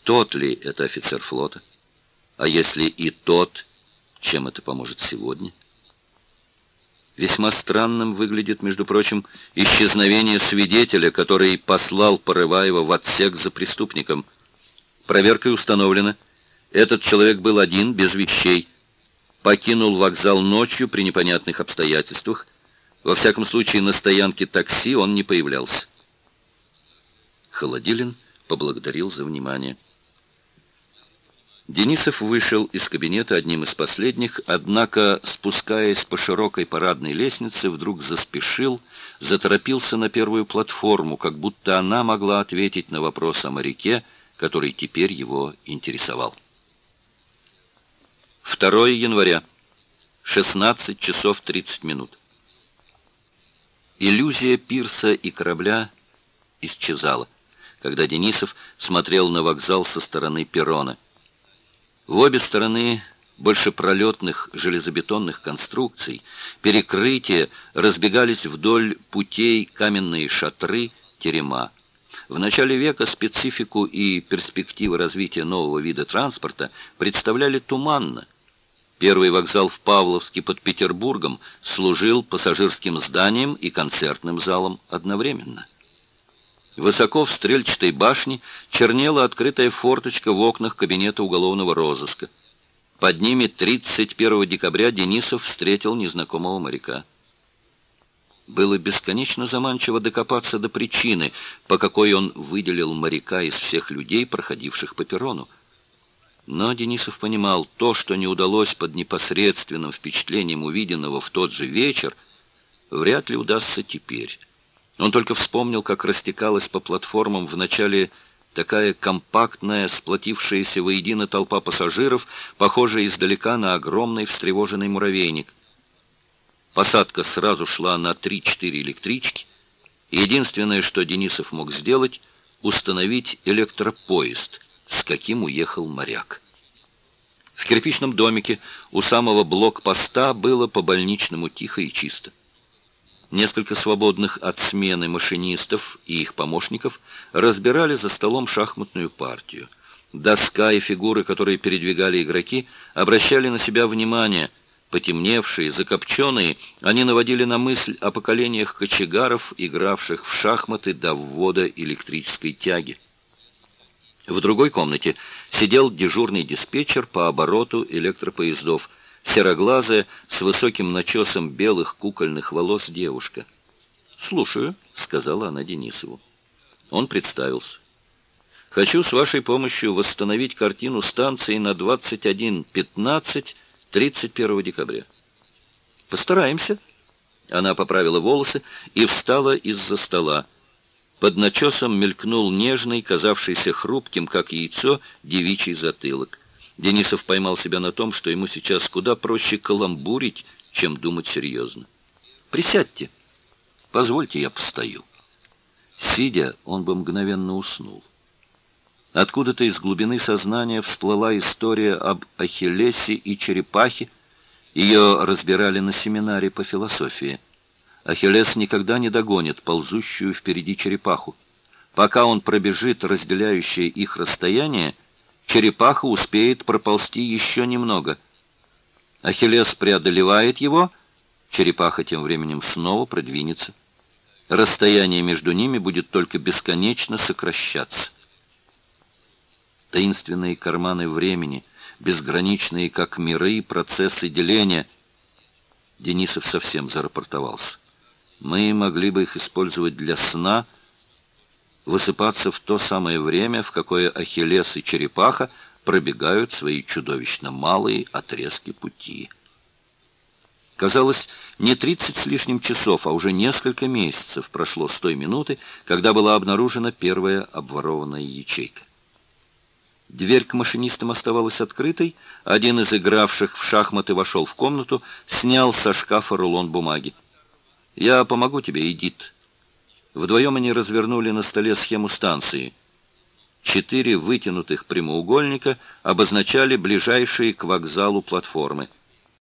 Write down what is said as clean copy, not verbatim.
Тот ли это офицер флота? А если и тот, чем это поможет сегодня? Весьма странным выглядит, между прочим, исчезновение свидетеля, который послал Порываева в отсек за преступником. Проверкой установлено, этот человек был один, без вещей, покинул вокзал ночью при непонятных обстоятельствах. Во всяком случае, на стоянке такси он не появлялся. Холодилин поблагодарил за внимание. Денисов вышел из кабинета одним из последних, однако, спускаясь по широкой парадной лестнице, вдруг заспешил, заторопился на первую платформу, как будто она могла ответить на вопрос о моряке, который теперь его интересовал. 2 января, 16 часов 30 минут. Иллюзия пирса и корабля исчезала, когда Денисов смотрел на вокзал со стороны перрона. В обе стороны большепролетных железобетонных конструкций перекрытия разбегались вдоль путей каменные шатры, терема. В начале века специфику и перспективы развития нового вида транспорта представляли туманно. Первый вокзал в Павловске под Петербургом служил пассажирским зданием и концертным залом одновременно. Высоко в стрельчатой башне чернела открытая форточка в окнах кабинета уголовного розыска. Под ними 31 декабря Денисов встретил незнакомого моряка. Было бесконечно заманчиво докопаться до причины, по какой он выделил моряка из всех людей, проходивших по перрону. Но Денисов понимал, то, что не удалось под непосредственным впечатлением увиденного в тот же вечер, вряд ли удастся теперь. Он только вспомнил, как растекалась по платформам вначале такая компактная, сплотившаяся воедино толпа пассажиров, похожая издалека на огромный встревоженный муравейник. Посадка сразу шла на 3-4 электрички. Единственное, что Денисов мог сделать, установить электропоезд, с каким уехал моряк. В кирпичном домике у самого блокпоста было по-больничному тихо и чисто. Несколько свободных от смены машинистов и их помощников разбирали за столом шахматную партию. Доска и фигуры, которые передвигали игроки, обращали на себя внимание. Потемневшие, закопченные, они наводили на мысль о поколениях кочегаров, игравших в шахматы до ввода электрической тяги. В другой комнате сидел дежурный диспетчер по обороту электропоездов, сероглазая, с высоким начесом белых кукольных волос девушка. «Слушаю», — сказала она Денисову. Он представился. «Хочу с вашей помощью восстановить картину станции на 21:15 31 декабря». «Постараемся». Она поправила волосы и встала из-за стола. Под начесом мелькнул нежный, казавшийся хрупким, как яйцо, девичий затылок. Денисов поймал себя на том, что ему сейчас куда проще каламбурить, чем думать серьезно. «Присядьте. Позвольте, я постою». Сидя, он бы мгновенно уснул. Откуда-то из глубины сознания всплыла история об Ахиллесе и черепахе. Ее разбирали на семинаре по философии. Ахиллес никогда не догонит ползущую впереди черепаху. Пока он пробежит разделяющее их расстояние, черепаха успеет проползти еще немного. Ахиллес преодолевает его, черепаха тем временем снова продвинется. Расстояние между ними будет только бесконечно сокращаться. Таинственные карманы времени, безграничные, как миры, процессы деления. Денисов совсем зарапортовался. Мы могли бы их использовать для сна, высыпаться в то самое время, в какое Ахиллес и черепаха пробегают свои чудовищно малые отрезки пути. Казалось, не 30 с лишним часов, а уже несколько месяцев прошло с той минуты, когда была обнаружена первая обворованная ячейка. Дверь к машинистам оставалась открытой. Один из игравших в шахматы вошел в комнату, снял со шкафа рулон бумаги. «Я помогу тебе, Эдит». Вдвоем они развернули на столе схему станции. 4 вытянутых прямоугольника обозначали ближайшие к вокзалу платформы.